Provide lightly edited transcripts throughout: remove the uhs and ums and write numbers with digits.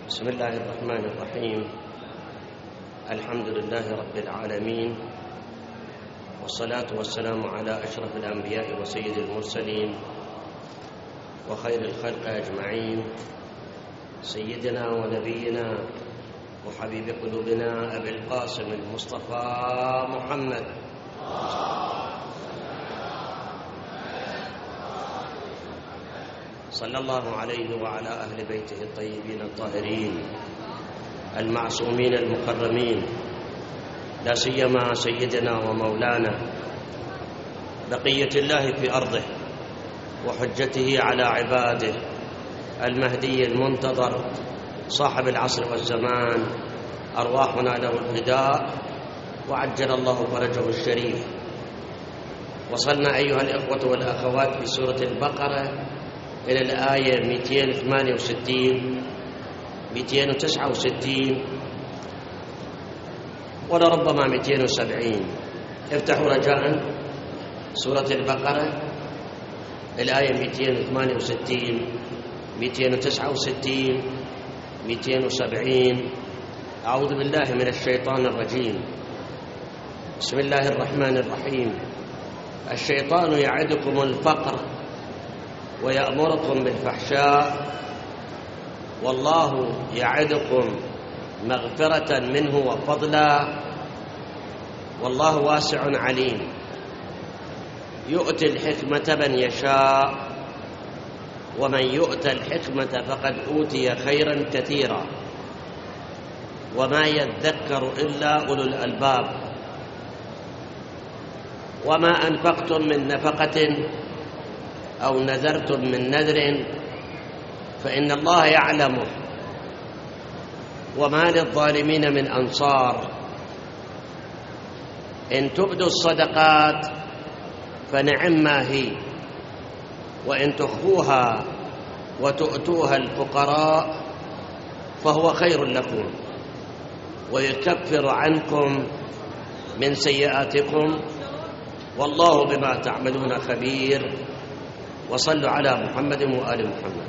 بسم الله الرحمن الرحيم. الحمد لله رب العالمين، والصلاة والسلام على أشرف الأنبياء وسيد المرسلين وخير الخلق أجمعين، سيدنا ونبينا وحبيب قلوبنا أبي القاسم المصطفى محمد صلى الله عليه وعلى أهل بيته الطيبين الطاهرين المعصومين المكرمين، لا سيما سيدنا ومولانا بقية الله في أرضه وحجته على عباده المهدي المنتظر صاحب العصر والزمان، أرواحنا له الفداء وعجل الله فرجه الشريف. وصلنا أيها الإخوة والأخوات في سورة البقرة إلى الآية 268 269 ولربما 270. افتحوا رجاء سورة البقرة الآية 268 269 270. أعوذ بالله من الشيطان الرجيم. بسم الله الرحمن الرحيم. الشيطان يعدكم الفقر ويأمركم بالفحشاء والله يعدكم مغفرة منه وفضلا والله واسع عليم. يؤتي الحكمة من يشاء ومن يؤت الحكمة فقد أوتي خيرا كثيرا وما يذكر إلا أولو الألباب. وما أنفقتم من نفقة أو نذرتم من نذر فإن الله يعلمه وما للظالمين من أنصار. إن تبدوا الصدقات فنعما هي، وإن تخفوها وتؤتوها الفقراء فهو خير لكم ويكفر عنكم من سيئاتكم والله بما تعملون خبير. وصلوا على محمد وآل محمد.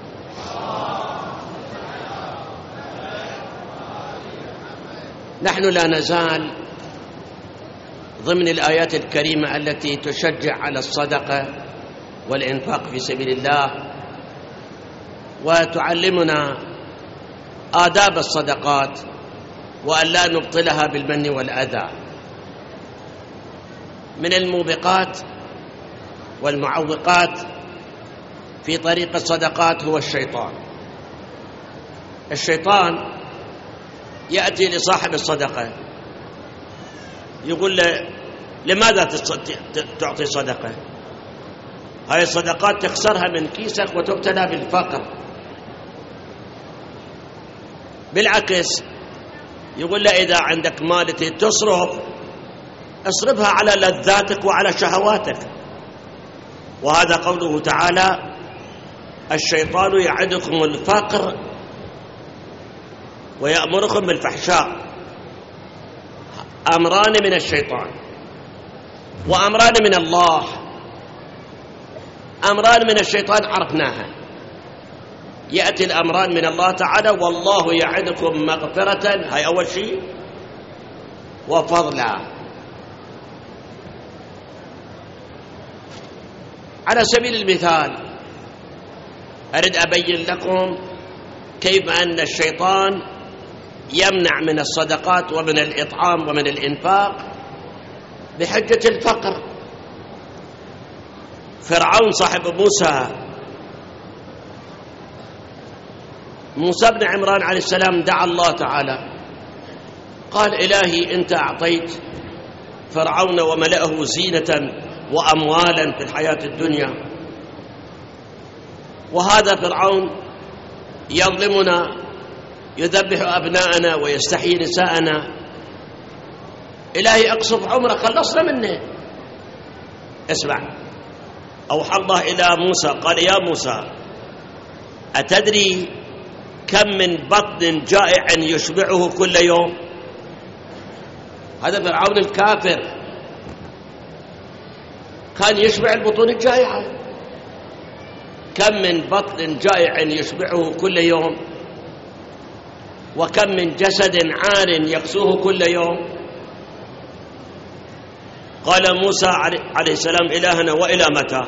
نحن لا نزال ضمن الآيات الكريمة التي تشجع على الصدقة والإنفاق في سبيل الله وتعلمنا آداب الصدقات وأن لا نبطلها بالمن والأذى. من الموبقات والمعوقات في طريق الصدقات هو الشيطان. الشيطان يأتي لصاحب الصدقة يقول له لماذا تعطي صدقة؟ هاي الصدقات تخسرها من كيسك وتبتلى بالفقر. بالعكس يقول له إذا عندك مال تصرف اصرفها على لذاتك وعلى شهواتك. وهذا قوله تعالى الشيطان يعدكم الفقر ويأمركم بالفحشاء. أمران من الشيطان وأمران من الله. أمران من الشيطان عرفناها، يأتي الأمران من الله تعالى والله يعدكم مغفرة، هاي أول شيء، وفضلا. على سبيل المثال أريد أبين لكم كيف أن الشيطان يمنع من الصدقات ومن الإطعام ومن الإنفاق بحجة الفقر. فرعون صاحب موسى بن عمران عليه السلام دعا الله تعالى قال إلهي أنت أعطيت فرعون وملأه زينة وأموالا في الحياة الدنيا، وهذا فرعون يظلمنا يذبح أبناءنا ويستحيي نساءنا. إلهي أقصف عمره خلصنا منه. اسمع، أوحى الله إلى موسى قال يا موسى أتدري كم من بطن جائع يشبعه كل يوم؟ هذا فرعون الكافر كان يشبع البطون الجائعة. كم من بطن جائع يشبعه كل يوم. وكم من جسد عار يكسوه كل يوم. قال موسى عليه السلام إلهنا وإلى متى؟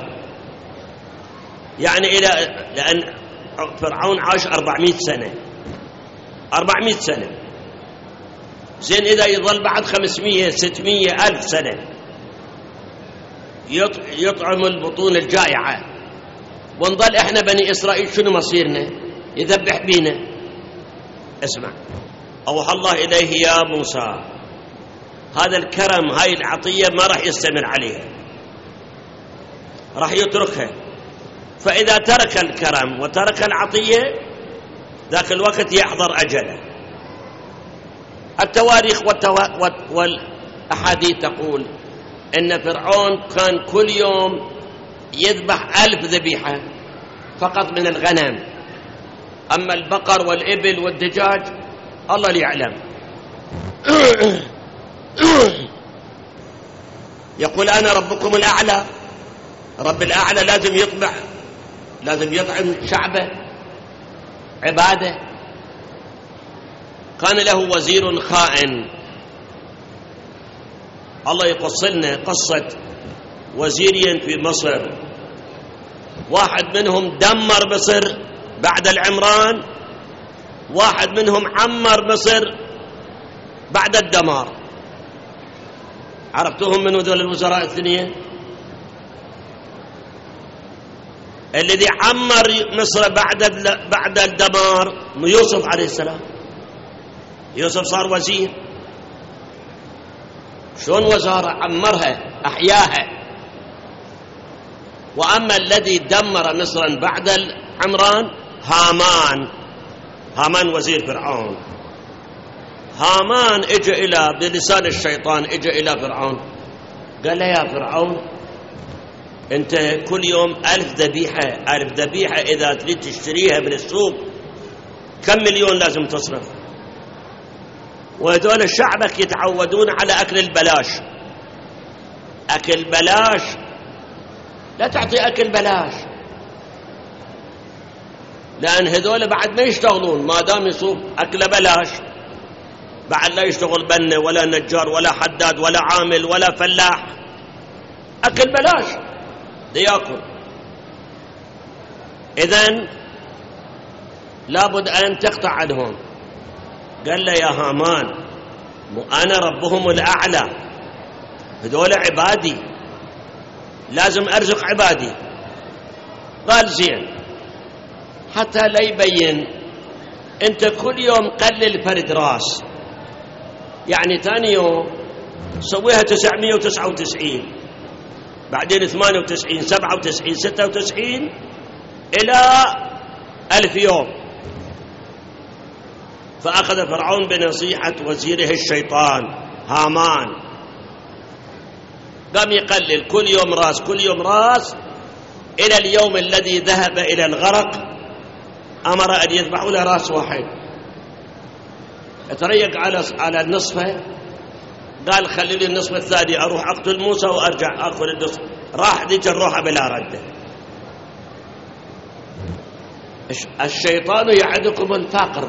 يعني لأن فرعون عاش 400 سنة 400 سنة. زين إذا يظل بعد 500 600 ألف سنة يطعم البطون الجائعة، ونظل إحنا بني إسرائيل شنو مصيرنا؟ يذبح بينا. اسمع، أوحى الله إليه يا موسى هذا الكرم هاي العطية ما راح يستمر عليها، راح يتركها. فإذا ترك الكرم وترك العطية ذاك الوقت يحضر أجله. التواريخ والأحاديث تقول إن فرعون كان كل يوم يذبح 1000 ذبيحة فقط من الغنم، أما البقر والإبل والدجاج الله اللي يعلم. يقول أنا ربكم الأعلى. رب الأعلى لازم يطعم شعبه عباده. كان له وزير خائن. الله يقصلنا قصة وزيرين في مصر، واحد منهم دمر مصر بعد العمران، واحد منهم عمر مصر بعد الدمار. عرفتوهم من ذول الوزراء الاثنين؟ الذي عمر مصر بعد الدمار يوسف عليه السلام. يوسف صار وزير. شلون وزارة عمرها أحياها. وأما الذي دمر مصرا بعد العمران هامان وزير فرعون. هامان اجى بلسان الشيطان اجى إلى فرعون قال له يا فرعون أنت كل يوم 1000 ذبيحة إذا تريد تشتريها من السوق كم مليون لازم تصرف؟ وهذول شعبك يتعودون على أكل البلاش. أكل بلاش، لا تعطي أكل بلاش، لأن هذول بعد ما يشتغلون. ما دام يصوب أكل بلاش بعد لا يشتغل بنا ولا نجار ولا حداد ولا عامل ولا فلاح، أكل بلاش ليأكل. إذن لابد أن تقطع عنهم. قال له يا هامان أنا ربهم الأعلى، هذول عبادي لازم أرزق عبادي. قال زين، حتى لا يبين أنت كل يوم قلل فرد راس، يعني ثاني يوم سويها 999 بعدين 98 97 96 إلى 1000 يوم. فأخذ فرعون بنصيحة وزيره الشيطان هامان، قام يقلل كل يوم راس إلى اليوم الذي ذهب إلى الغرق. أمر أن يذبحوا له راس واحد. اتريق على النصفة، قال خلي لي النصف الثاني أروح أقتل موسى وأرجع أخذ النصف. راح ذيك الروحة بلا رده. الشيطان يعدكم الفقر.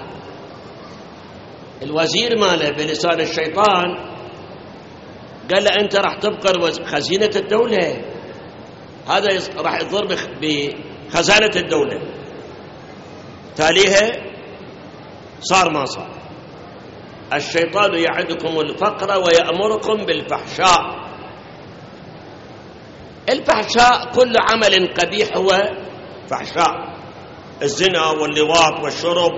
الوزير ماله بلسان الشيطان قال له أنت راح تبقر خزينة الدولة، هذا راح يضر بخزانة الدولة. تاليها صار ما صار. الشيطان يعدكم الفقر ويأمركم بالفحشاء. الفحشاء كل عمل قبيح هو فحشاء، الزنا واللواط والشرب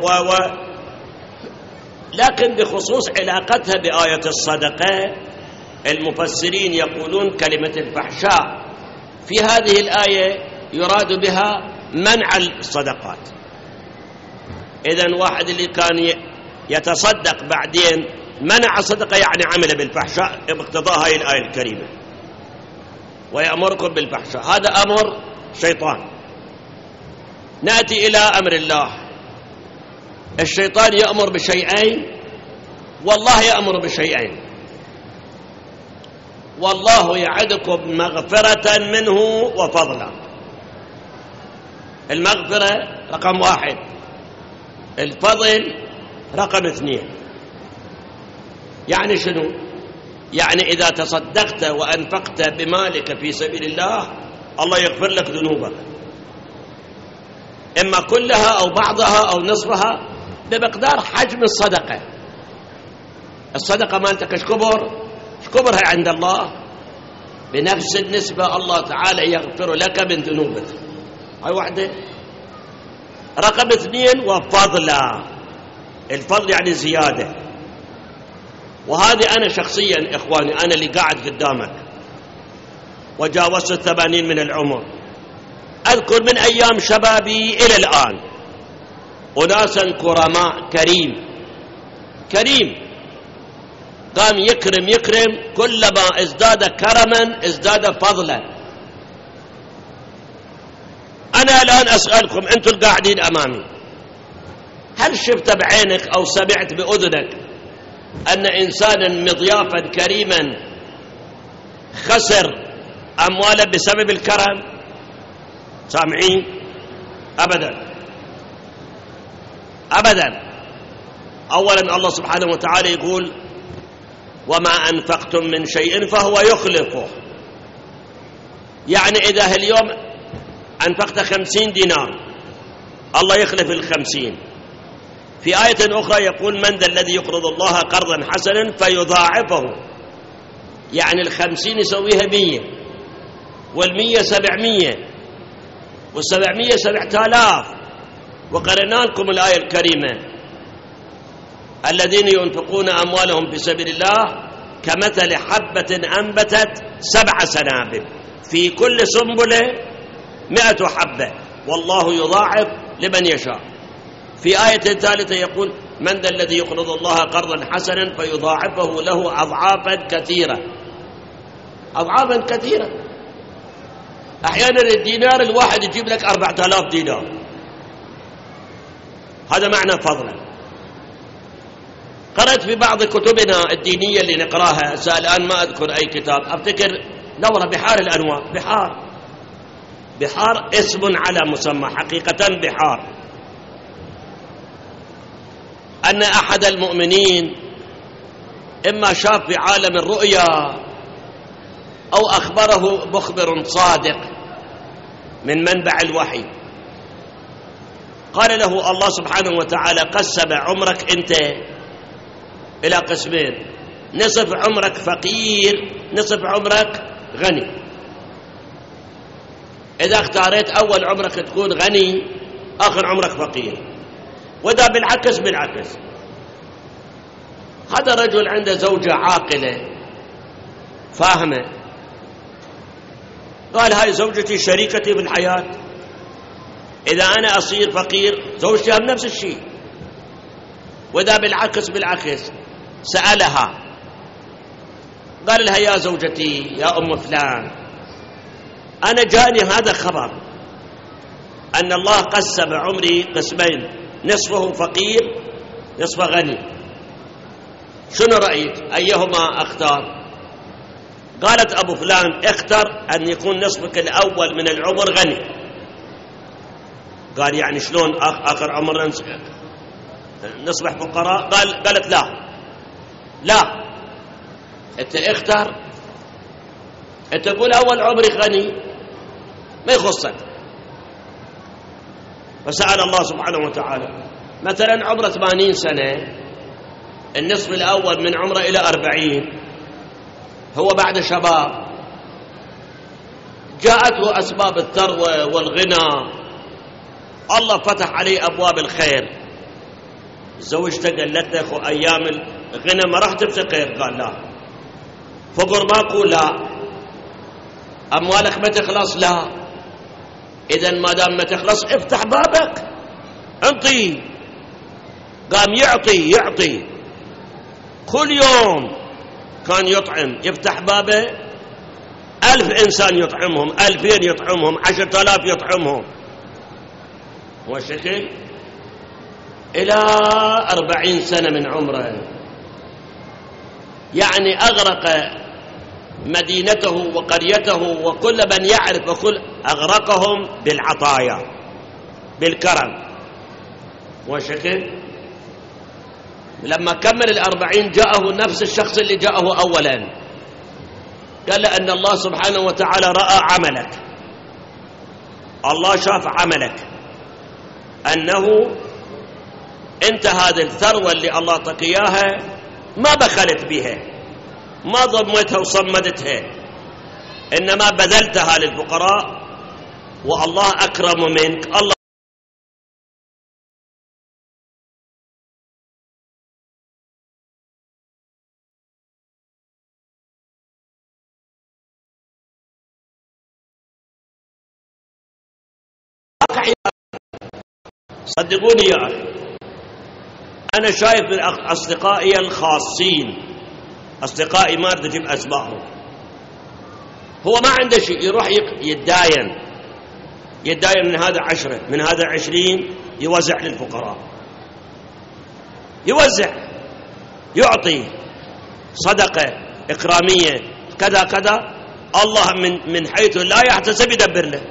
لكن بخصوص علاقتها بآية الصدقة المفسرين يقولون كلمة الفحشاء في هذه الآية يراد بها منع الصدقات. إذن واحد اللي كان يتصدق بعدين منع الصدقة يعني عمل بالفحشاء باقتضاء هذه الآية الكريمة. ويأمركم بالفحشاء، هذا أمر شيطان. نأتي إلى أمر الله. الشيطان يأمر بشيئين والله يأمر بشيئين. والله يعدكم مغفرة منه وفضلا. المغفرة رقم 1، الفضل رقم 2، يعني شنو؟ يعني إذا تصدقت وأنفقت بمالك في سبيل الله، الله يغفر لك ذنوبك، إما كلها أو بعضها أو نصفها بمقدار حجم الصدقة. الصدقة مالتك ايش كبرها عند الله؟ بنفس النسبة الله تعالى يغفر لك من ذنوبك. هاي واحدة. رقم 2 وفضلا، الفضل يعني زيادة. وهذه أنا شخصيا إخواني، أنا اللي قاعد قدامك وجاوزت 80 من العمر، أذكر من أيام شبابي إلى الآن أناسا كرماء، كريم قام يكرم، كلما ازداد كرما ازداد فضلا. أنا الآن أسألكم أنتم القاعدين أمامي، هل شفت بعينك أو سمعت بأذنك أن إنسانا مضيافا كريما خسر أمواله بسبب الكرم؟ سامعين؟ أبدا. أولا الله سبحانه وتعالى يقول وما أنفقتم من شيء فهو يخلفه. يعني إذا اليوم أنفقت 50 دينار الله يخلف 50. في آية أخرى يقول من ذا الذي يقرض الله قرضا حسنا فيضاعفه، يعني 50 يسويها 100، وال100 700، وال700 7000. وقرأنا لكم الآية الكريمة الذين ينفقون أموالهم في سبيل الله كمثل حبة أنبتت 7 سنابل في كل سنبلة 100 حبة والله يضاعف لمن يشاء. في آية ثالثة يقول من ذا الذي يقرض الله قرضا حسنا فيضاعفه له أضعافا كثيرة. أحيانا الدينار الواحد يجيب لك 4000 دينار. هذا معنى فضلا. قرأت في بعض كتبنا الدينية اللي نقراها، الآن ما أذكر أي كتاب، أفتكر دورة بحار الأنوار، بحار اسم على مسمى، حقيقة بحار، أن أحد المؤمنين إما شاف في عالم الرؤيا أو أخبره مخبر صادق من منبع الوحي، قال له الله سبحانه وتعالى قسم عمرك أنت إلى قسمين، نصف عمرك فقير، نصف عمرك غني. إذا اختاريت أول عمرك تكون غني، آخر عمرك فقير، وإذا بالعكس. هذا رجل عنده زوجة عاقلة فاهمة، قال هاي زوجتي شريكتي في الحياة، إذا أنا أصير فقير زوجتي هم نفس الشيء، وإذا بالعكس. سألها قال لها يا زوجتي يا أم فلان، أنا جاني هذا خبر أن الله قسم عمري قسمين، نصفه فقير نصفه غني، شنو رأيك أيهما أختار؟ قالت أبو فلان اختر أن يكون نصفك الأول من العمر غني. قال يعني شلون آخر عمر نصبح فقراء؟ قالت لا انت اختر، انت تقول اول عمري غني ما يخصك. فسأل الله سبحانه وتعالى مثلا عمره 80 سنة، النصف الاول من عمره الى 40، هو بعد شباب، جاءته اسباب الثروة والغنى، الله فتح عليه ابواب الخير، زوجته قالت له ايام الغنى ما راح تفتقر، قال لا. فقر ماكو، لا. اموالك ما تخلص، لا. اذا ما دام ما تخلص افتح بابك انطي. قام يعطي كل يوم كان يطعم، يفتح بابه 1000 إنسان يطعمهم، 2000 يطعمهم، 10,000 يطعمهم، وشكل إلى 40 سنة من عمره، يعني أغرق مدينته وقريته وكل من يعرف، وكل أغرقهم بالعطايا بالكرم، وشكل لما كمل 40 جاءه نفس الشخص اللي جاءه أولا، قال له أن الله سبحانه وتعالى رأى عملك، الله شاف عملك، أنه أنت هذه الثروة اللي الله أعطاك إياها ما بخلت بها، ما ضمتها وصمدتها، إنما بذلتها للفقراء، والله أكرم منك. الله صدقوني يا أخي، أنا شايف من أصدقائي الخاصين، أصدقائي ما أريد أجيب أسمائهم، هو ما عنده شيء، يروح يتداين من هذا 10 من هذا 20 يوزع للفقراء، يوزع، يعطي صدقة إكرامية كذا كذا، الله من حيث لا يحتسب يدبر له.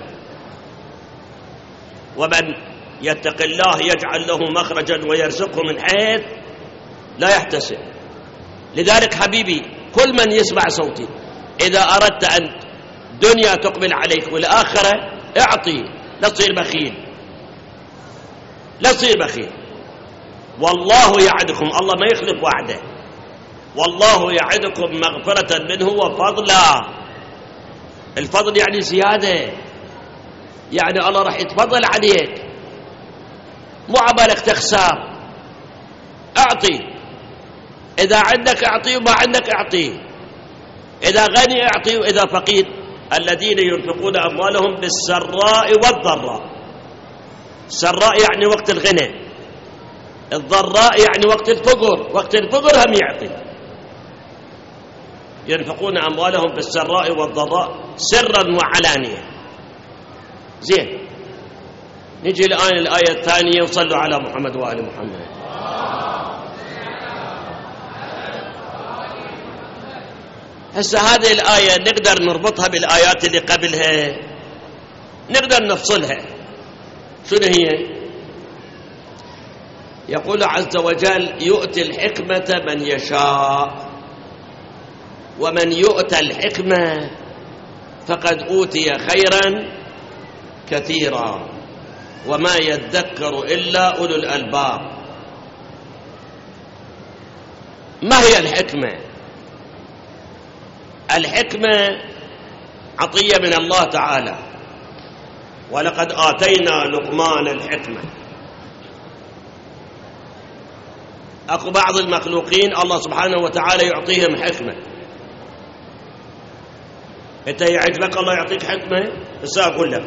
ومن يتق الله يجعل له مخرجا ويرزقه من حيث لا يحتسب. لذلك حبيبي كل من يسمع صوتي، إذا أردت أن دنيا تقبل عليك والآخرة اعطي، لا تصير بخيل، لا تصير بخيل. والله يعدكم، الله ما يخلف وعده، والله يعدكم مغفرة منه وفضلا. الفضل يعني زيادة، يعني الله راح يتفضل عليك، مو عبالك تخسر. اعطي، اذا عندك اعطي وما عندك اعطي، اذا غني اعطي واذا فقير. الذين ينفقون اموالهم بالسراء والضراء، السراء يعني وقت الغنى، الضراء يعني وقت الفقر، وقت الفقر هم يعطي. ينفقون اموالهم بالسراء والضراء سرا وعلانية. زين، نجي الآن الآية الثانية، وصلوا على محمد وآل محمد. هسه هذه الآية نقدر نربطها بالآيات اللي قبلها، نقدر نفصلها. شنو هي؟ يقول عز وجل: يؤتي الحكمة من يشاء، ومن يؤتى الحكمة فقد أوتي خيرا كثيرا وما يذكر إلا أولو الألباب. ما هي الحكمة؟ الحكمة عطية من الله تعالى، ولقد آتينا لقمان الحكمة. أكو بعض المخلوقين الله سبحانه وتعالى يعطيهم حكمة. أنت يعجبك الله يعطيك حكمة؟ بس أقول لك،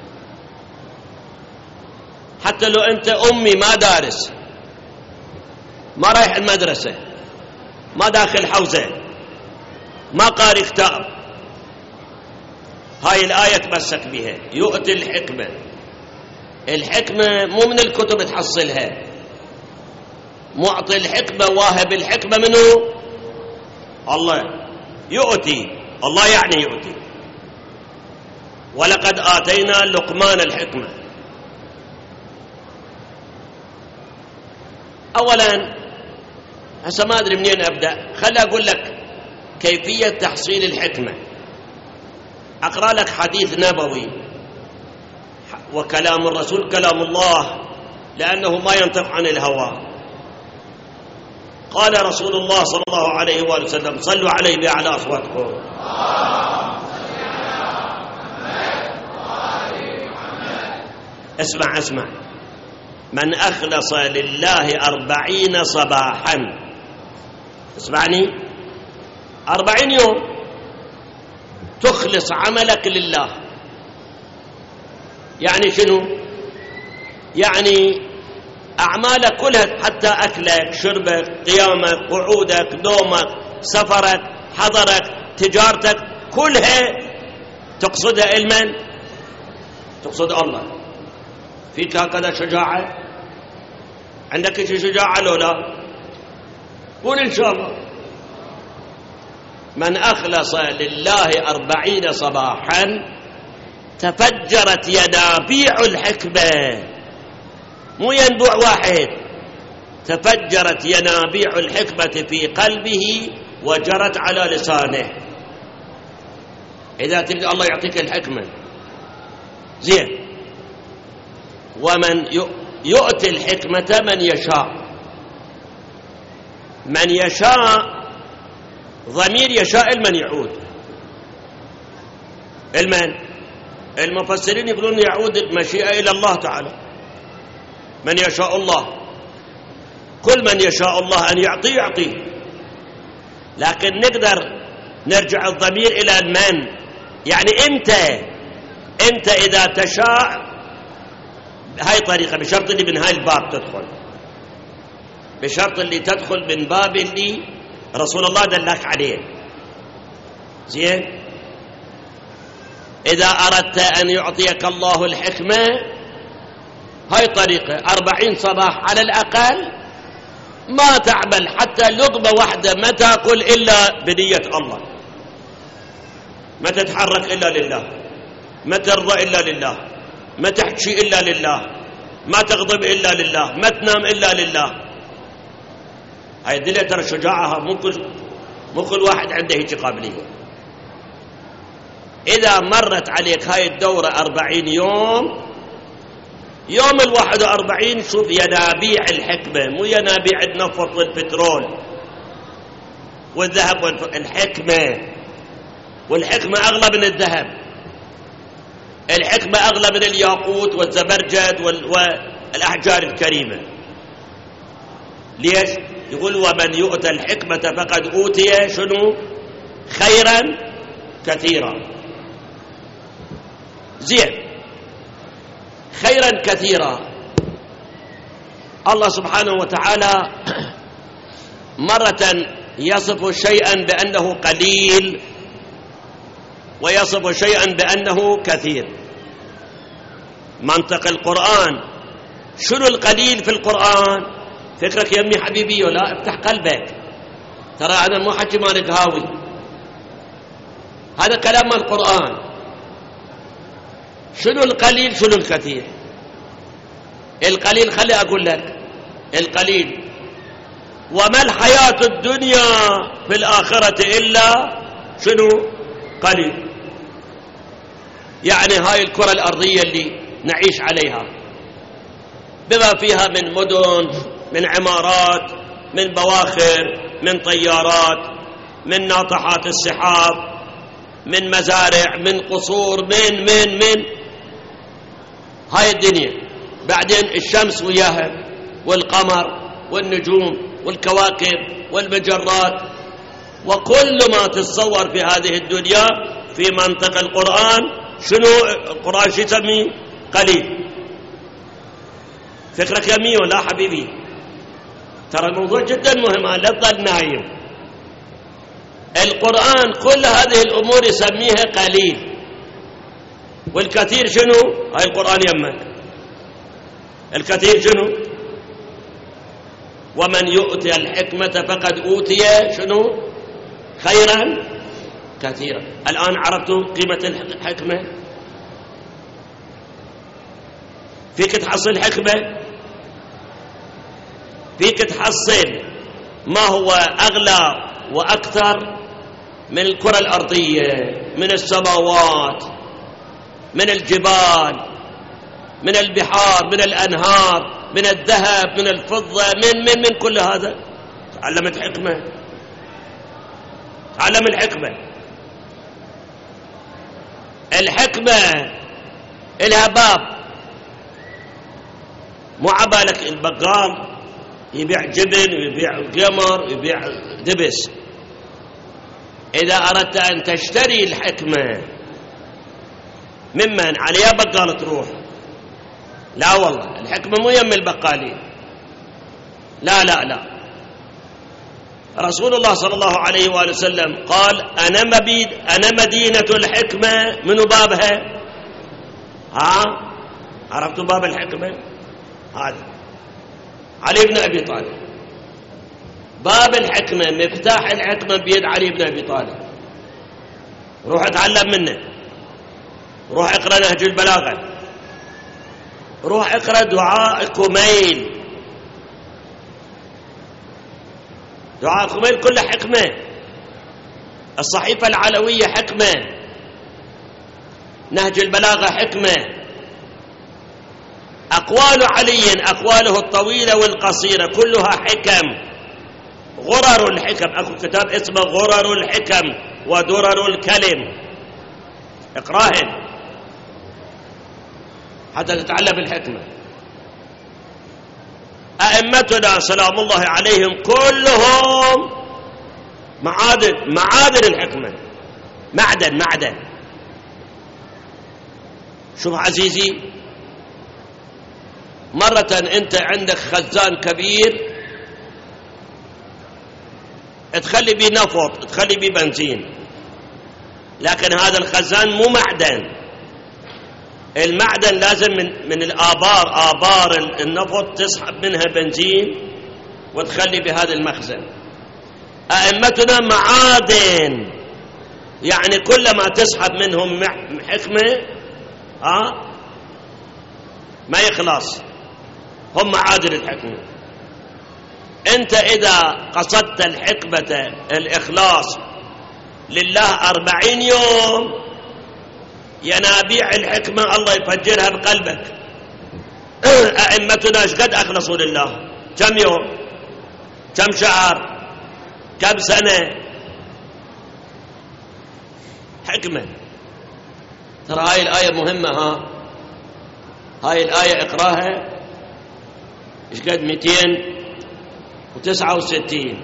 حتى لو أنت أمي ما دارس، ما رايح المدرسة، ما داخل حوزة، ما قاري كتاب، هاي الآية تمسك بها. يؤتي الحكمة، الحكمة مو من الكتب تحصلها، معطي الحكمة واهب الحكمة منه الله. يؤتي، الله يعني يؤتي. ولقد آتينا لقمان الحكمة. أولا هسه ما أدري منين أبدأ، خلي أقول لك كيفية تحصيل الحكمة. أقرأ لك حديث نبوي، وكلام الرسول كلام الله، لأنه ما ينطق عن الهوى. قال رسول الله صلى الله عليه وآله وسلم: صلوا عليه بأعلى أصواتكم. اسمع اسمع: من أخلص لله 40 صباحا، اسمعني، 40 يوم تخلص عملك لله. يعني شنو؟ يعني أعمالك كلها، حتى أكلك، شربك، قيامك، قعودك، نومك، سفرك، حضرك، تجارتك، كلها تقصدها المن؟ تقصد الله. فيك هكذا شجاعة؟ عندك شي شجاعة لو لا؟ قول إن شاء الله. من أخلص لله 40 صباحا تفجرت ينابيع الحكمة. مو ينبوع واحد، تفجرت ينابيع الحكمة في قلبه وجرت على لسانه. إذا تريد الله يعطيك الحكمة زين. ومن يؤتي الحكمة من يشاء. من يشاء ضمير يشاء المن يعود. المفسرين يقولون يعود المشيئة إلى الله تعالى. من يشاء الله، كل من يشاء الله أن يعطيه. لكن نقدر نرجع الضمير إلى المن، يعني أنت إذا تشاء هاي طريقة، بشرط اللي من هاي الباب تدخل، بشرط اللي تدخل من باب اللي رسول الله دلك عليه. زين. إذا أردت أن يعطيك الله الحكمة هاي طريقة 40 صباح على الأقل، ما تعمل حتى لقمة واحدة ما تأكل إلا بنية الله، ما تتحرك إلا لله، ما ترضى إلا لله، ما تحكي إلا لله، ما تغضب إلا لله، ما تنام إلا لله. هاي دليل ترى شجاعها مو كل واحد عنده هيك قابلية. إذا مرت عليك هاي الدورة 40 يوم 41 شوف ينابيع الحكمة، مو ينابيع النفط والبترول والذهب والحكمة أغلى من الذهب، الحكمة أغلى من الياقوت والزبرجد والأحجار الكريمة. ليش؟ يقول ومن يؤتى الحكمة فقد أوتي شنو؟ خيرا كثيرا. زين، خيرا كثيرا. الله سبحانه وتعالى مرة يصف شيئا بأنه قليل ويصف شيئا بأنه كثير. منطق القرآن شنو القليل في القرآن؟ فكرك يمي حبيبي ولا افتح قلبك، ترى أنا مو حكي مالك هاوي، هذا كلام القرآن. شنو القليل شنو الكثير؟ القليل خلي أقول لك القليل، وما الحياة الدنيا في الآخرة إلا شنو؟ قليل. يعني هاي الكرة الأرضية اللي نعيش عليها بما فيها من مدن، من عمارات، من بواخر، من طيارات، من ناطحات السحاب، من مزارع، من قصور، من هاي الدنيا. بعدين الشمس وياها والقمر والنجوم والكواكب والمجرات، وكل ما تتصور في هذه الدنيا في منطق القرآن شنو القرآن شو يسميه؟ قليل. فكرك يمي ولا حبيبي؟ ترى الموضوع جدا مهم، لا تظل نايم. القرآن كل هذه الأمور يسميها قليل، والكثير شنو؟ هاي القرآن يمك. الكثير شنو؟ ومن يؤتي الحكمة فقد أوتي شنو؟ خيرا كثيرا. الآن عرفتوا قيمة الحكمة؟ فيك تحصل حكمة، فيك تحصل ما هو أغلى وأكثر من الكرة الأرضية، من السماوات، من الجبال، من البحار، من الأنهار، من الذهب، من الفضة، من كل هذا. تعلمت حكمة، تعلم الحكمة. الحكمة إلها باب، مو عبالك البقال يبيع جبن ويبيع قمر ويبيع دبس. إذا أردت أن تشتري الحكمة ممن عليها بقال تروح، لا والله الحكمة مو يم البقالين، لا لا لا. رسول الله صلى الله عليه وآله وسلم قال أنا مدينة الحكمة. منو بابها؟ عرفتوا باب الحكمة؟ هذا علي بن أبي طالب. باب الحكمة، مفتاح الحكمة بيد علي بن أبي طالب. روح اتعلم منه، روح اقرأ نهج البلاغة، روح اقرأ دعاء كميل، دعاء الخميل كله حكمة، الصحيفة العلوية حكمة، نهج البلاغة حكمة، أقوال علي أقواله الطويلة والقصيرة كلها حكم، غرر الحكم. أكو كتاب اسمه غرر الحكم ودرر الكلم، اقراهن حتى تتعلم الحكمة. أئمتنا سلام الله عليهم كلهم معادن الحكمة، معدن. شوف عزيزي، مرة أنت عندك خزان كبير تخلي بيه نفط، تخلي بيه بنزين، لكن هذا الخزان مو معدن. المعدن لازم من آبار النفط تسحب منها بنزين وتخلي بهذا المخزن. أئمتنا معادن، يعني كلما تسحب منهم حكمة ما يخلص، هم معادن الحكمة. أنت إذا قصدت الحكمة الإخلاص لله 40 يوم ينابيع الحكمة الله يفجرها بقلبك. أئمتنا ايش قد أخلصوا لله؟ كم يوم؟ كم شهر؟ كم سنة؟ حكمة. ترى هاي الآية مهمة، هاي الآية اقراها، ايش قد 269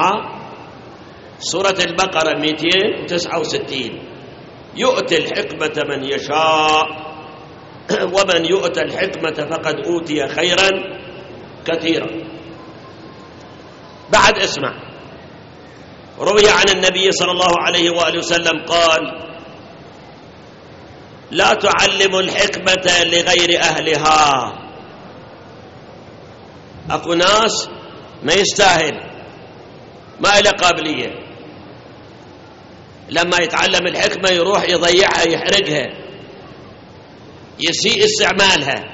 سورة البقرة 269. يؤتي الحكمة من يشاء ومن يؤتى الحكمة فقد أوتي خيرا كثيرا. بعد اسمع، روي عن النبي صلى الله عليه وآله وسلم قال: لا تعلموا الحكمة لغير أهلها. أكو ناس ما يستاهل، ما إلى قابلية، لما يتعلم الحكمة يروح يضيعها، يحرقها، يسيء استعمالها.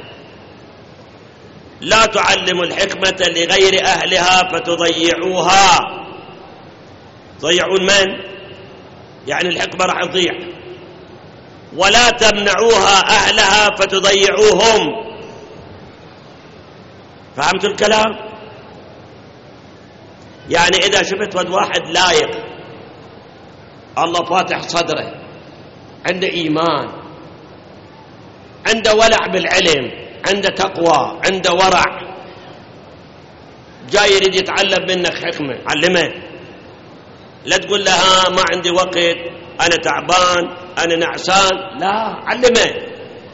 لا تعلموا الحكمة لغير أهلها فتضيعوها. تضيعون من؟ يعني الحكمة راح تضيع. ولا تمنعوها أهلها فتضيعوهم. فهمتوا الكلام؟ يعني إذا شفت واحد لايق، الله فاتح صدره، عنده إيمان، عنده ولع بالعلم، عنده تقوى، عنده ورع، جاي يريد يتعلم منك حكمة، علمه. لا تقول له ما عندي وقت، أنا تعبان، أنا نعسان، لا، علمه.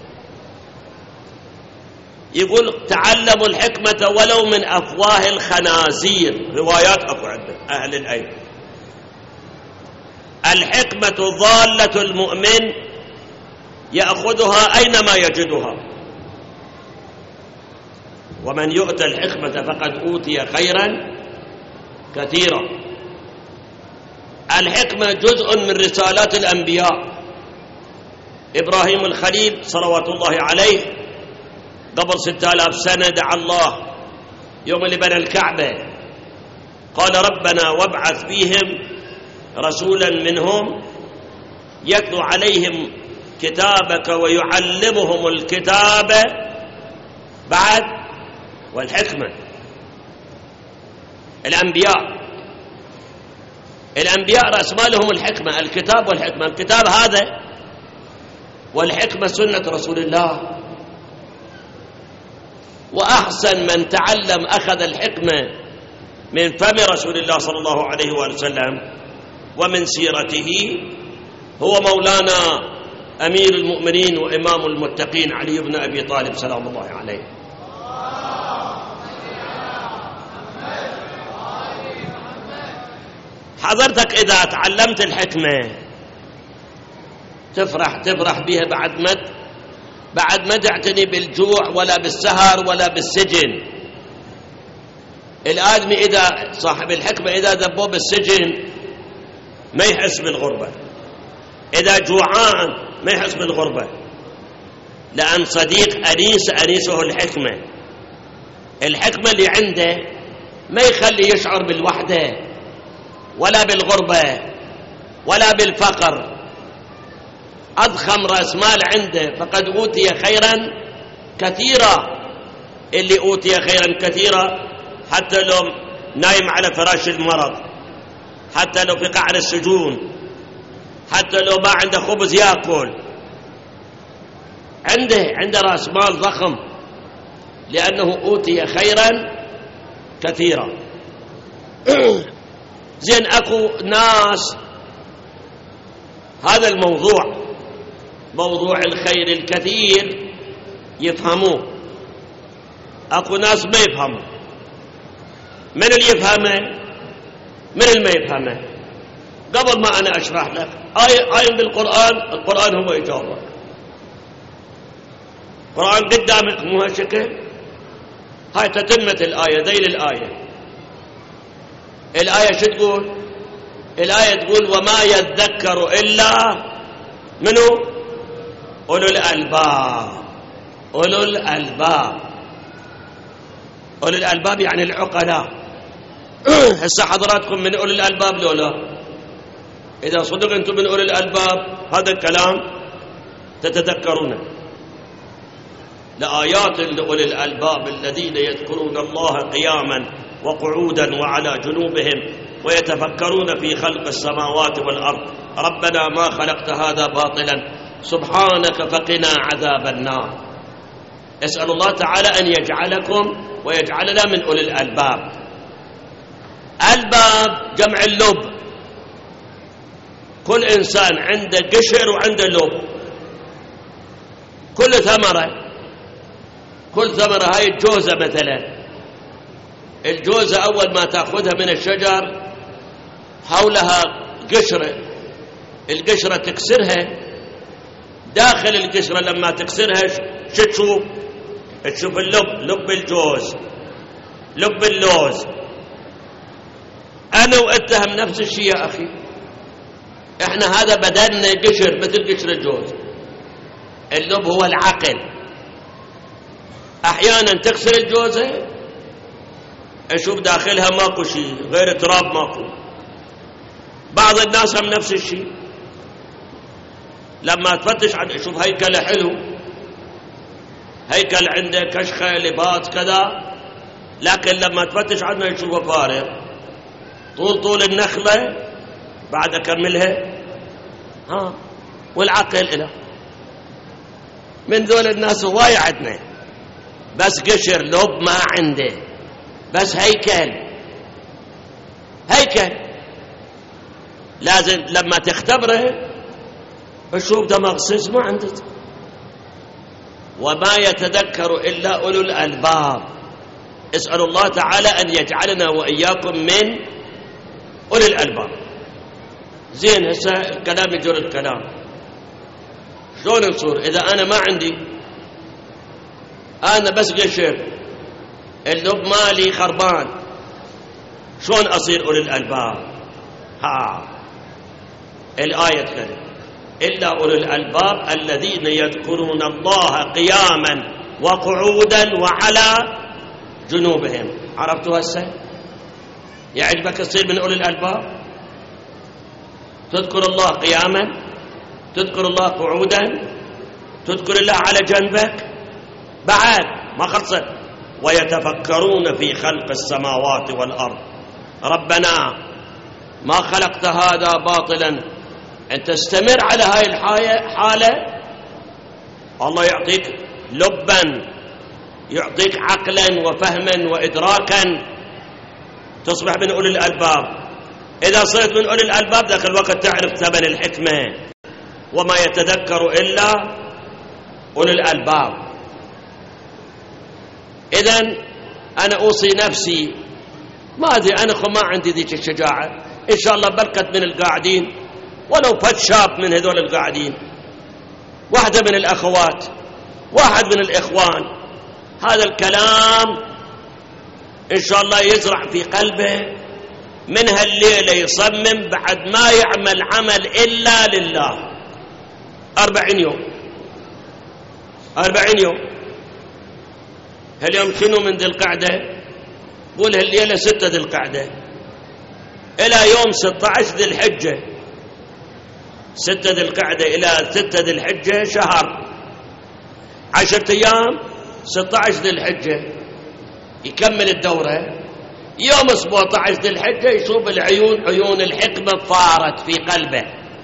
يقول تعلموا الحكمة ولو من أفواه الخنازير، روايات أكو عندنا أهل العلم. الحكمة ضالة المؤمن يأخذها أينما يجدها، ومن يؤتى الحكمة فقد أوتي خيرا كثيرا. الحكمة جزء من رسالات الأنبياء. إبراهيم الخليل صلوات الله عليه قبل 6000 سنة دعا الله يوم اللي بنى الكعبة، قال: ربنا وابعث فيهم رسولا منهم يتلو عليهم كتابك ويعلمهم الكتاب بعد والحكمة. الأنبياء رأس مالهم الحكمة، الكتاب والحكمة. الكتاب هذا والحكمة سنة رسول الله. وأحسن من تعلم أخذ الحكمة من فم رسول الله صلى الله عليه وآله وسلم ومن سيرته هو مولانا أمير المؤمنين وإمام المتقين علي بن أبي طالب سلام الله عليه. حضرتك إذا تعلمت الحكمة تفرح بها بعد ما تعتني بالجوع ولا بالسهر ولا بالسجن. الآدمي إذا صاحب الحكمة إذا ذبوه بالسجن ما يحس بالغربة، إذا جوعان ما يحس بالغربة، لأن صديق أنيسه الحكمة. الحكمة اللي عنده ما يخلي يشعر بالوحدة، ولا بالغربة ولا بالفقر. أضخم رأس مال عنده فقد أوتي خيرا كثيرا. اللي أوتي خيرا كثيرا حتى لو نايم على فراش المرض، حتى لو في قعر السجون، حتى لو ما عنده خبز يأكل، عنده رأس مال ضخم لأنه أوتي خيرا كثيرا. زين، أكو ناس هذا الموضوع، موضوع الخير الكثير، يفهموه. أكو ناس ما يفهموا. من اللي يفهمه؟ من اللي ما يفهمه؟ قبل ما أنا أشرح لك آية بالقرآن، القرآن هو يجاوبك. القرآن قدامك مو هالشكل. هاي تتمة الآية، ذيل الآية. الآية شو تقول؟ الآية تقول وما يذكر إلا منو؟ أولو الألباب. أولو الألباب، أولو الألباب يعني العقلاء. هسه حضراتكم من أولو الألباب لولا؟ إذا صدق أنتم من أولو الألباب هذا الكلام تتذكرونه. لآيات لأولي الألباب الذين يذكرون الله قياما وقعودا وعلى جنوبهم ويتفكرون في خلق السماوات والأرض ربنا ما خلقت هذا باطلا سبحانك فقنا عذاب النار. أسأل الله تعالى أن يجعلكم ويجعلنا من أولي الألباب. الباب جمع اللب. كل إنسان عنده قشر وعنده لب. كل ثمرة هاي الجوزة مثلا، الجوزة أول ما تأخذها من الشجر حولها قشرة، القشرة تكسرها، داخل القشرة لما تكسرها شو تشوف لب الجوز، لب اللوز. أنا وأتهم نفس الشيء يا أخي. إحنا هذا بدلنا قشر مثل قشر الجوز. اللب هو العقل. أحيانا تكسر الجوزة أشوف داخلها ماكو شيء غير تراب، ماكو. بعض الناس هم نفس الشيء، لما تفتش عن أشوف هيكله حلو، هيكل عنده كشخة لباس كذا، لكن لما تفتش عنه يشوفه فارغ. طول النخلة بعد أكملها والعقل إله. من ذول الناس هواي عندنا، بس قشر لب ما عنده، بس هيكل لازم لما تختبره تشوف دماغ سيس ما عنده. وما يتذكر إلا أولو الألباب. اسأل الله تعالى أن يجعلنا وإياكم من أولي الألباب. زين، هسه الكلام يجر الكلام. شلون نصير إذا أنا ما عندي، أنا بس قشر، اللب مالي خربان، شلون أصير أولي الألباب؟ الآية تقول إلا أولي الألباب الذين يذكرون الله قياما وقعودا وعلى جنوبهم. عرفتوا هسه؟ يعجبك تصير من أولي الألباب؟ تذكر الله قياما، تذكر الله قعودا، تذكر الله على جنبك، بعد ما خلصت. ويتفكرون في خلق السماوات والأرض ربنا ما خلقت هذا باطلا. أن تستمر على هاي الحالة الله يعطيك لبا، يعطيك عقلا وفهما وإدراكا، تصبح من أولي الألباب. إذا صرت من أولي الألباب ذاك الوقت تعرف ثمن الحكمة. وما يتذكر إلا أولي الألباب. إذن أنا أوصي نفسي، ما أدري أنا ما عندي ذيك الشجاعة، إن شاء الله بركة من القاعدين، ولو فد شاب من هذول القاعدين، واحدة من الأخوات، واحد من الإخوان، هذا الكلام إن شاء الله يزرع في قلبه، من هالليلة يصمم بعد ما يعمل عمل إلا لله 40 يوم. 40 يوم. هاليوم شنو من ذي القعدة؟ قول هالليلة 6 ذي القعدة. إلى يوم 16 ذي الحجة، 6 ذي القعدة إلى 6 ذي الحجة شهر، 10 أيام، 16 ذي الحجة يكمل الدورة. يوم 17 ذي الحجة يشوف العيون، عيون الحكمة فارت في قلبه.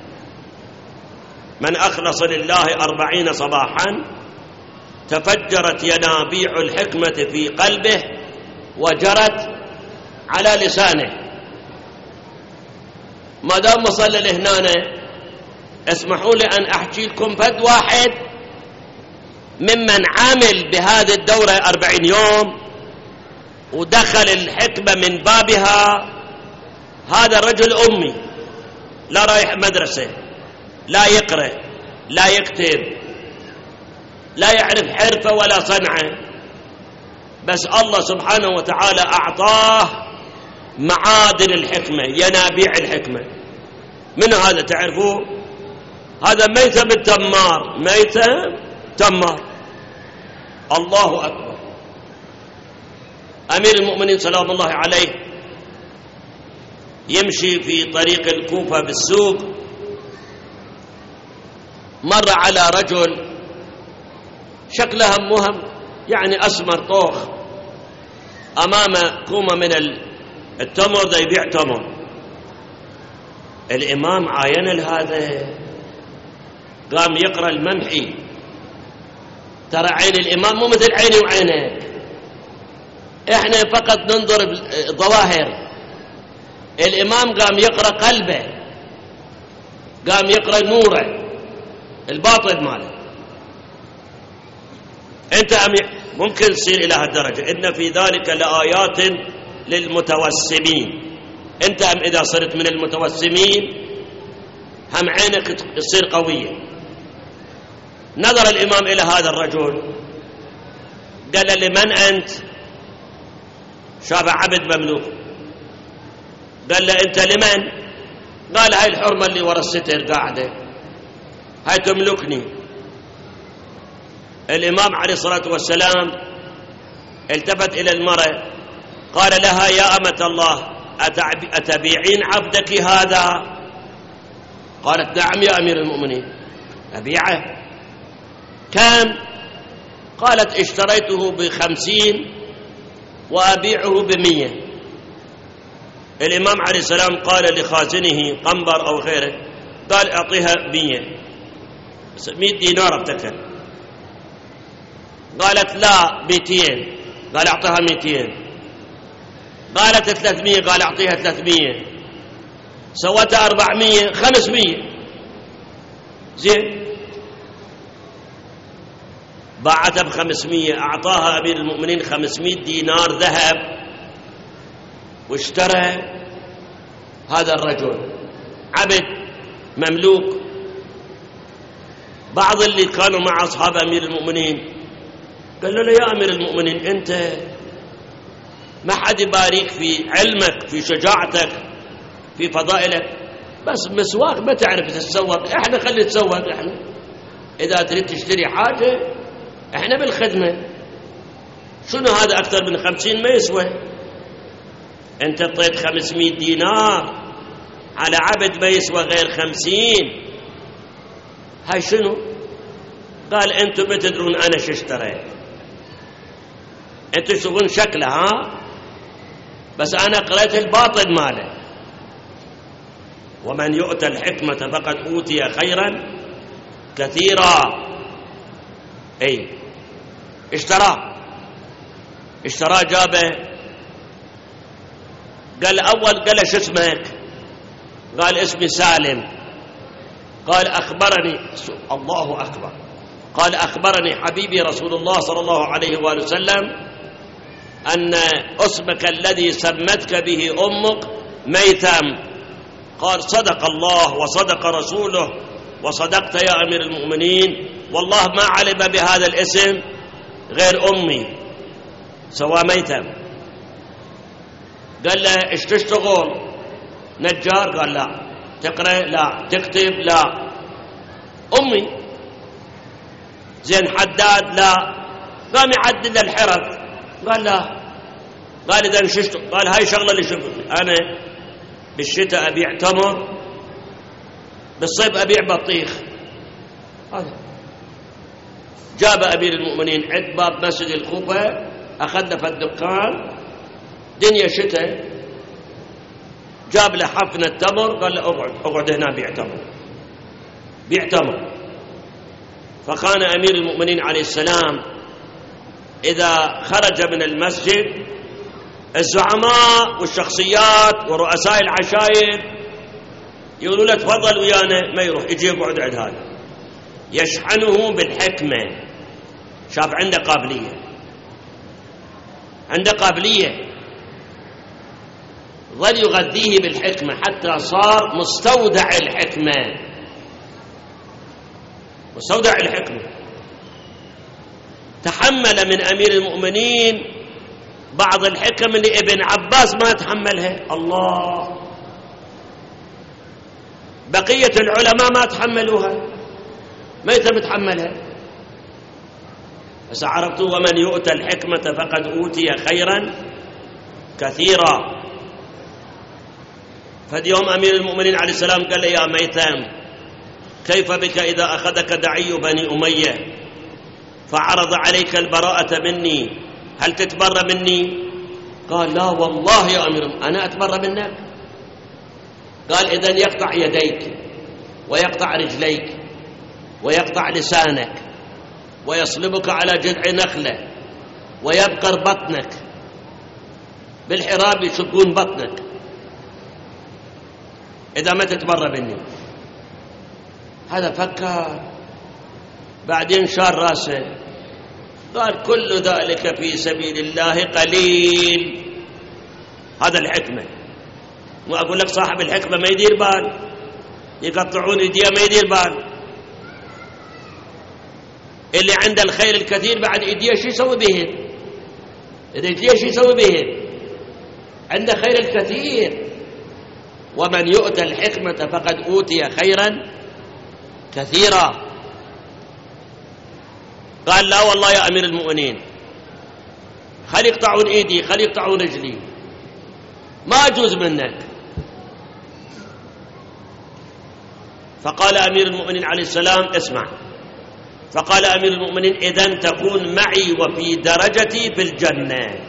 من أخلص لله 40 صباحا تفجرت ينابيع الحكمة في قلبه وجرت على لسانه. ما دام وصل لهنا، اسمحوا لي أن أحكي لكم فد واحد ممن عامل بهذه الدورة 40 يوم ودخل الحكمة من بابها. هذا الرجل أمي، لا رايح مدرسة، لا يقرأ، لا يكتب، لا يعرف حرفة ولا صنعة، بس الله سبحانه وتعالى أعطاه معادن الحكمة، ينابيع الحكمة. من هذا تعرفوه؟ هذا ميتم التمار، ميتم تمار. الله أكبر. أمير المؤمنين سلام الله عليه يمشي في طريق الكوفة بالسوق، مر على رجل شكله مهم، يعني أسمر طوخ، أمامه كومة من التمر، ذا يبيع تمر. الإمام عاين هذا، قام يقرأ الممحي. ترى عين الإمام مو مثل عيني وعينك، إحنا فقط ننظر الظواهر. الإمام قام يقرأ قلبه، قام يقرأ نوره الباطن ماله. أنت ممكن تصير إلى هالدرجة. إن في ذلك لآيات للمتوسمين. أنت إذا صرت من المتوسمين هم عينك تصير قوية. نظر الإمام إلى هذا الرجل، قال له: لمن أنت؟ شاف عبد مملوك. قال له: أنت لمن؟ قال: هاي الحرمة اللي ورا الستر قاعدة، هاي تملكني. الإمام عليه الصلاة والسلام التفت إلى المرأة، قال لها: يا أمة الله، أتبيعين عبدك هذا؟ قالت: نعم يا أمير المؤمنين، أبيعه. كم؟ قالت: اشتريته ب50 وأبيعه ب100. الإمام عليه السلام قال لخازنه قنبر أو غيره، قال: أعطيها 100 دينار ابتكر. قالت: لا 200. قال: أعطيها 200. قالت: 300. قال: أعطيها 300. سوتها 400، 500. زين، باعتها ب500. أعطاها أمير المؤمنين 500 دينار ذهب، واشترى هذا الرجل عبد مملوك. بعض اللي كانوا مع أصحاب أمير المؤمنين قالوا له: يا أمير المؤمنين، أنت ما حد يبارك في علمك، في شجاعتك، في فضائلك، بس مسواق ما تعرف تتسوق. احنا خلي نتسوق. احنا إذا تريد تشتري حاجة احنا بالخدمة. شنو هذا؟ أكثر من 50 ما يسوى. أنت اعطيت 500 دينار على عبد ما يسوى غير 50. هاي شنو؟ قال: أنتم ما تدرون أنا شو اشتريت. أنتم تشوفون شكله، ها، بس أنا قرأت الباطن ماله. ومن يؤتى الحكمة فقد أوتي خيرا كثيرا. أي اشتراه جابه. قال: أول، قال: شو اسمك؟ قال: اسمي سالم. قال: أخبرني، الله أكبر، قال: أخبرني حبيبي رسول الله صلى الله عليه وآله وسلم أن اسمك الذي سمتك به أمك ميتم. قال: صدق الله وصدق رسوله وصدقت يا أمير المؤمنين، والله ما علم بهذا الاسم غير أمي سوى ميتم. قال له: ايش تشتغل؟ نجار؟ قال: لا. تقرأ؟ لا. تكتب؟ لا. أمي. زين، حداد؟ لا. قام يعدل الحرف. قال: لا. قال: إذا شو؟ قال: هاي شغلة اللي شفتني أنا بالشتاء أبيع تمر، بالصيف أبيع بطيخ. هذا جاب أمير المؤمنين عند باب مسجد الكوفة، أخذنا في الدكان، دنيا شتاء، جاب له حفنة تمر، قال له اقعد هنا بيع تمر، بيع تمر. فكان أمير المؤمنين عليه السلام إذا خرج من المسجد الزعماء والشخصيات ورؤساء العشائر يقولوا له تفضل ويانا، ما يروح، يجي يقعد عند هذا، يشحنه بالحكمة. شاب عنده قابلية، عنده قابلية، ظل يغذيه بالحكمة حتى صار مستودع الحكمة، مستودع الحكمة. تحمل من أمير المؤمنين بعض الحكم اللي ابن عباس ما تحملها، الله، بقية العلماء ما تحملوها، ما يتم تحملها. بس عرفتوا ومن يؤتى الحكمة فقد أوتي خيرا كثيرا. فاليوم أمير المؤمنين عليه السلام قال لي يا ميثم كيف بك إذا أخذك دعي بني أمية فعرض عليك البراءة مني، هل تتبرى مني؟ قال لا والله يا أمير أنا أتبرى منك. قال إذن يقطع يديك ويقطع رجليك ويقطع لسانك ويصلبك على جذع نخلة ويبقر بطنك، بالحراب يشقون بطنك إذا ما تتبرى مني. هذا فكر، بعدين شار راسه، قال كل ذلك في سبيل الله قليل. هذا الحكمة. وأقول لك صاحب الحكمة ما يدير بال، يقطعون يديه ما يدير بال. اللي عنده الخير الكثير بعد يديه شو يسوي بهن؟ إذا يديه شو يسوي بهن؟ عنده خير الكثير. ومن يؤتى الحكمة فقد أوتي خيرا كثيرا. قال لا والله يا أمير المؤمنين خلي يقطعون إيدي، خلي يقطعون رجلي، ما أجوز منك. فقال أمير المؤمنين عليه السلام اسمع، فقال أمير المؤمنين إذن تكون معي وفي درجتي في الجنة.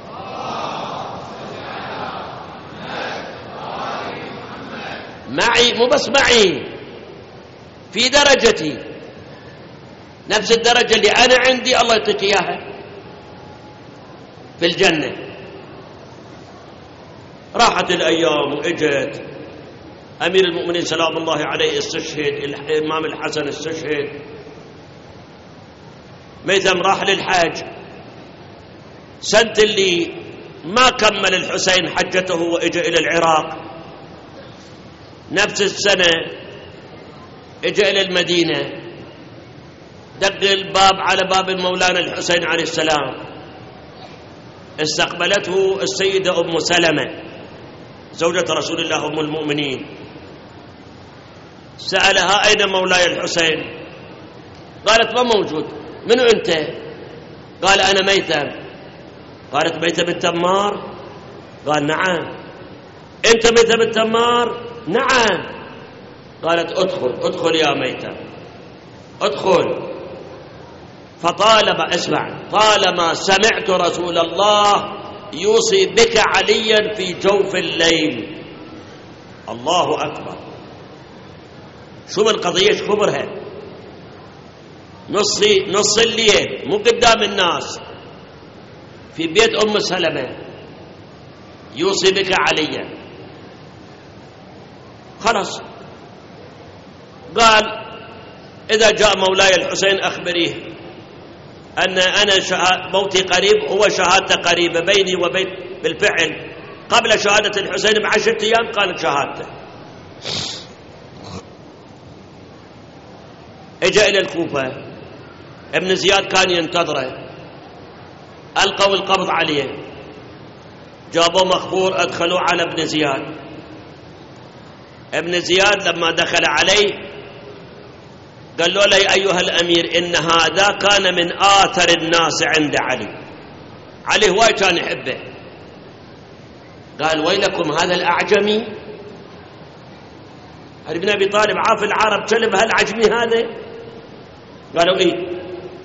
معي، مو بس معي، في درجتي، نفس الدرجة اللي أنا عندي الله يعطيك إياها في الجنة. راحت الأيام وإجت أمير المؤمنين سلام الله عليه استشهد، الإمام الحسن استشهد، ميثم راح للحاج. سنة اللي ما كمل الحسين حجته وإجا إلى العراق، نفس السنة إجا إلى المدينة، دق الباب على باب المولانا الحسين عليه السلام. استقبلته السيدة أم سلمة زوجة رسول الله أم المؤمنين، سألها أين مولاي الحسين؟ قالت ما موجود. منو أنت؟ قال أنا ميثم. قالت ميثم التمار؟ قال نعم. أنت ميثم التمار؟ نعم. قالت ادخل يا ميثم، ادخل. فطالما اسمع، طالما سمعت رسول الله يوصي بك عليا في جوف الليل. الله أكبر. شو القضية؟ شو خبرها؟ نص الليل، مو قدام الناس، في بيت أم سلمة يوصي بك عليا. خلاص. قال إذا جاء مولاي الحسين أخبريه أن أنا موتي قريب، هو شهادته قريبة بيني وبين، بالفعل قبل شهادة الحسين ب10 أيام قالت شهادته. اجا إلى الكوفة، ابن زياد كان ينتظره، ألقوا القبض عليه، جابوا مخبور أدخلوا على ابن زياد. ابن زياد لما دخل عليه قال له لي أيها الأمير إن هذا كان من آثر الناس عند علي، علي هواي كان يحبه. قال ويلكم هذا الأعجمي علي بن أبي طالب عاف العرب كلب هالعجمي هذا؟ قالوا إيه.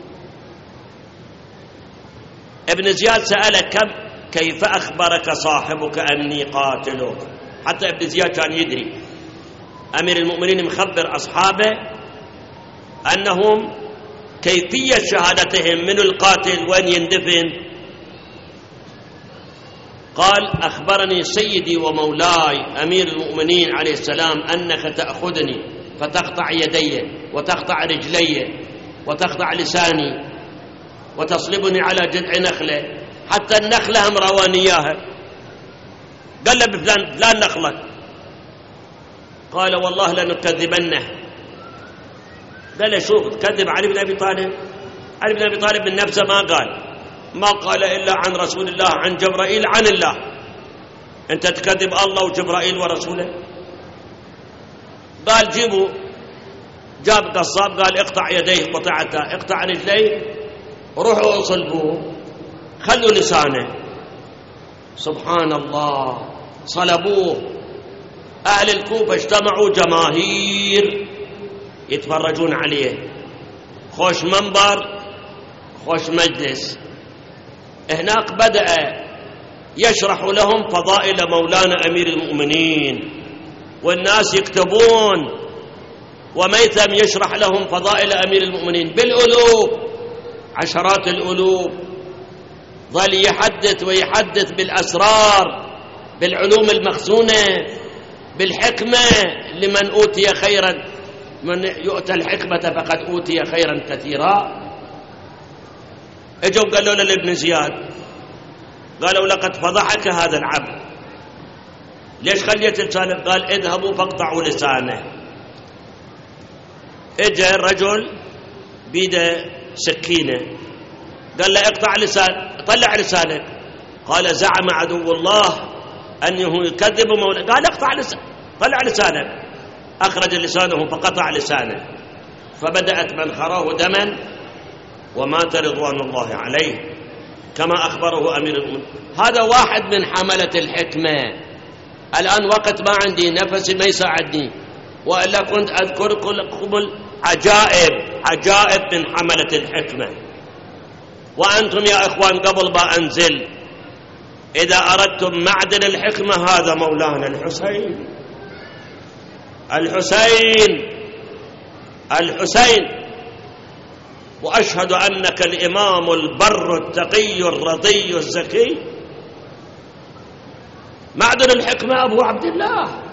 ابن زياد سأله كيف أخبرك صاحبك أني قاتلك؟ حتى ابن زياد كان يدري أمير المؤمنين مخبر أصحابه أنهم كيفية شهادتهم من القاتل وين يندفن. قال أخبرني سيدي ومولاي أمير المؤمنين عليه السلام أنك تأخذني فتقطع يدي وتقطع رجلي وتقطع لساني وتصلبني على جذع نخلة، حتى النخلة هم روانياها. قال له بفلان نخلة. قال والله لنكذبنه. قال له شوف تكذب علي بن أبي طالب؟ علي بن أبي طالب من نفسه ما قال إلا عن رسول الله، عن جبرائيل، عن الله. أنت تكذب الله وجبرائيل ورسوله؟ قال جيبوا. جاب قصاب قال اقطع يديه قطعته، اقطع رجليه، روحوا اصلبوه، خلوا لسانه. سبحان الله، صلبوه. أهل الكوفة اجتمعوا جماهير يتفرجون عليه، خوش منبر خوش مجلس. هناك بدأ يشرح لهم فضائل مولانا أمير المؤمنين، والناس يكتبون، وميثم يشرح لهم فضائل أمير المؤمنين بالألوف، عشرات الألوف. ظل يحدث ويحدث بالأسرار، بالعلوم المخزونة، بالحكمة. لمن أوتي خيرا، من يؤتى الحكمة فقد أوتي خيرا كثيرا. اجوا قالوا لابن زياد، قالوا لقد فضحك هذا العبد، ليش خليت لسانه؟ قال اذهبوا فاقطعوا لسانه. اجى الرجل بيده سكينة، قال له اقطع لسان، طلع لسانك. قال زعم عدو الله أنه يكذب مولاه. قال اقطع لسانك، طلع لسانك. أخرج لسانه فقطع لسانه، فبدأت منخراه دما ومات رضوان الله عليه كما أخبره أمير المؤمنين. هذا واحد من حملة الحكمة. الآن وقت ما عندي، نفسي ما يساعدني، وإلا كنت أذكركم عجائب من حملة الحكمة. وأنتم يا إخوان قبل ما أنزل، إذا أردتم معدن الحكمة هذا مولانا الحسين. وأشهد أنك الإمام البر التقي الرضي الزكي. معدن الحكمة أبو عبد الله.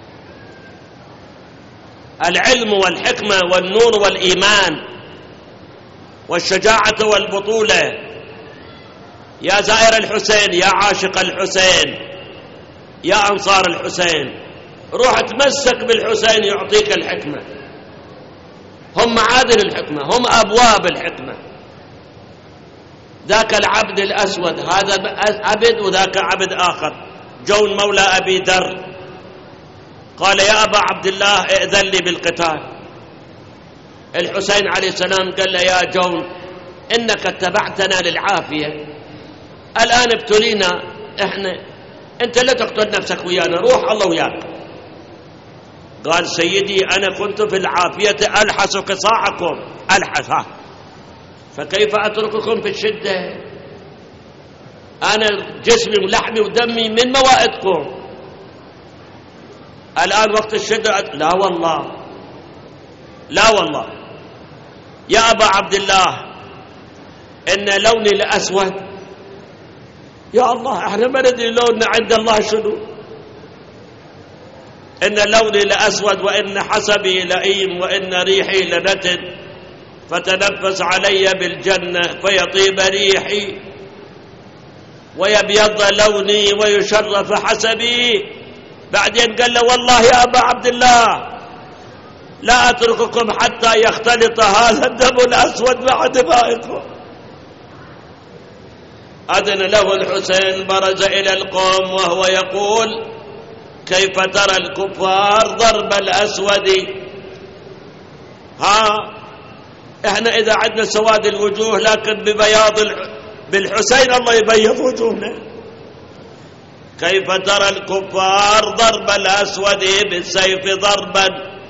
العلم والحكمة والنور والإيمان والشجاعة والبطولة. يا زائر الحسين، يا عاشق الحسين، يا أنصار الحسين، روح تمسك بالحسين يعطيك الحكمة. هم معادن الحكمة، هم أبواب الحكمة. ذاك العبد الأسود، هذا عبد وذاك عبد آخر. جون مولى أبي ذر قال يا أبا عبد الله ائذن لي بالقتال. الحسين عليه السلام قال له يا جون إنك اتبعتنا للعافية، الآن ابتلينا إحنا، أنت لا تقتل نفسك ويانا، روح الله وياك. قال سيدي أنا كنت في العافية ألحس قصاعكم، ألحس، فكيف أترككم في الشدة؟ أنا جسمي ولحمي ودمي من موائدكم، الآن وقت الشدة لا والله يا أبا عبد الله إن لوني لأسود. يا الله احنا ما ندري لوننا عند الله شنو. إن لوني لأسود وإن حسبي لئيم وإن ريحي لنتن، فتنفس علي بالجنة فيطيب ريحي ويبيض لوني ويشرف حسبي. بعدين قال له والله يا أبا عبد الله لا أترككم حتى يختلط هذا الدم الأسود مع دمائكم. أذن له الحسين، برز إلى القوم وهو يقول كيف ترى الكفار ضرب الأسود؟ احنا إذا عندنا سواد الوجوه، لكن ببياض بالحسين الله يبيض وجوهنا. كيف ترى الكفار ضرب الأسود بالسيف ضربا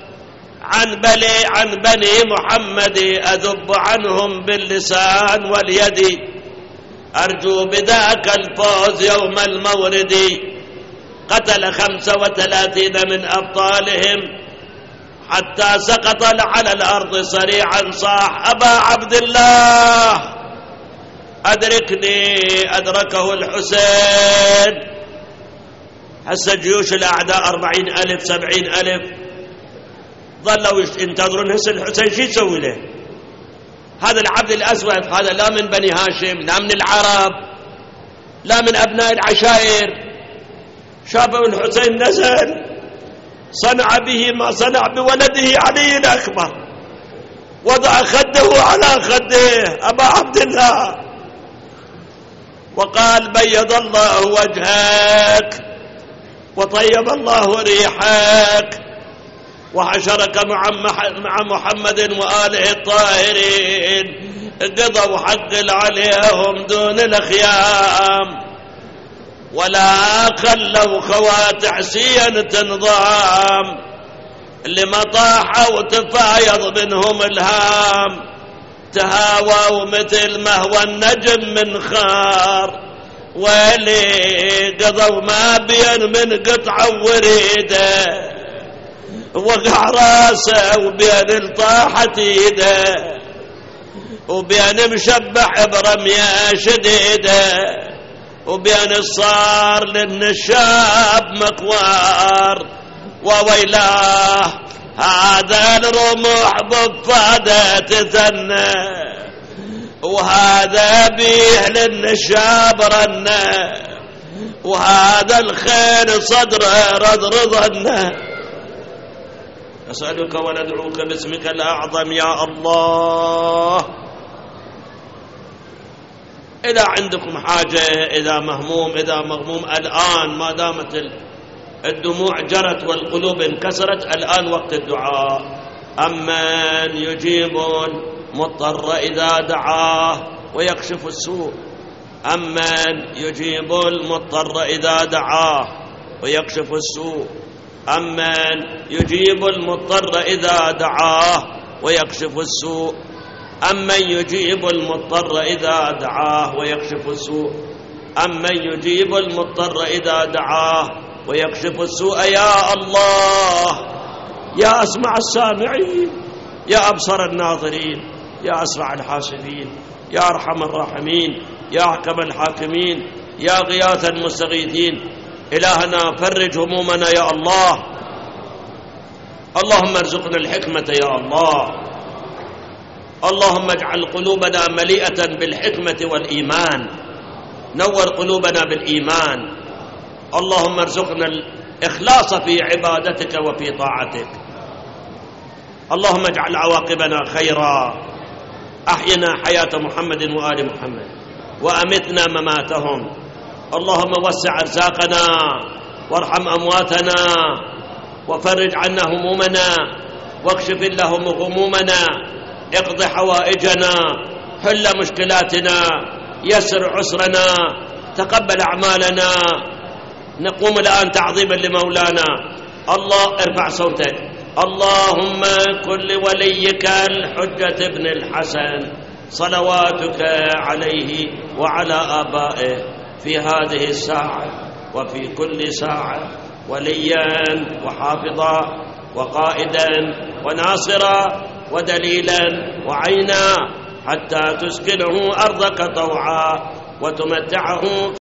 عن بني محمد أذب عنهم باللسان واليد أرجو بذاك الفوز يوم المورد قتل 35 من أبطالهم حتى سقط على الأرض صريعا صاح أبا عبد الله أدركني أدركه الحسين. هسه جيوش الأعداء 40,000 70,000 ظلوا ينتظرون. هسه الحسين شو يسوي له؟ هذا العبد الأسود هذا لا من بني هاشم لا من العرب لا من أبناء العشائر. شافوا الحسين نزل صنع به ما صنع بولده علي الأكبر، وضع خده على خده أبا عبد الله وقال بيض الله وجهك وطيب الله ريحك وحشرك مع محمد وآله الطاهرين. قضوا حق عليهم دون الخيام ولا خلوا خواتع سين تنظام لما طاحوا وتفايض منهم الهام. تهاووا مثل ما هو النجم من خار ويلي قضوا ما بين من قطعة وريده وقع راسه وبين الطاحة ايده وبين مشبح برمية شديدة وبين الصار للنشاب مكوار. وويلاه هذا الرمح بفادة تثنى وهذا بيه للنشاب رنة وهذا الخيل صدره رضرضنه. أسألك وندعوك باسمك الأعظم يا الله. إذا عندكم حاجة إذا مهموم إذا مغموم الآن ما دامت الدموع جرت والقلوب انكسرت الآن وقت الدعاء. أمن يجيب المضطر إذا دعاه ويكشف السوء. أمن يجيب المضطر إذا دعاه ويكشف السوء. أمن يجيب المضطر إذا دعاه ويكشف السوء. أمن يجيب المضطر إذا دعاه ويكشف السوء. أمن يجيب المضطر إذا دعاه ويكشف السوء. يا الله يا أسمع السامعين يا أبصر الناظرين يا أسرع الحاسبين يا أرحم الراحمين يا أحكم الحاكمين يا غياث المستغيثين. إلهنا فرج همومنا يا الله. اللهم ارزقنا الحكمة يا الله. اللهم اجعل قلوبنا مليئة بالحكمة والإيمان. نور قلوبنا بالإيمان. اللهم ارزقنا الإخلاص في عبادتك وفي طاعتك. اللهم اجعل عواقبنا خيرا. أحينا حياة محمد وآل محمد وأمتنا مماتهم. اللهم وسع أرزاقنا وارحم أمواتنا وفرج عنا همومنا واكشف اللهم غمومنا. اقض حوائجنا حل مشكلاتنا يسر عسرنا تقبل أعمالنا. نقوم الآن تعظيما لمولانا. الله ارفع صوتك. اللهم كن لوليك الحجة ابن الحسن صلواتك عليه وعلى آبائه في هذه الساعة وفي كل ساعة وليا وحافظا وقائدا وناصرا ودليلا وعينا حتى تسكنه أرضك طوعا وتمتعه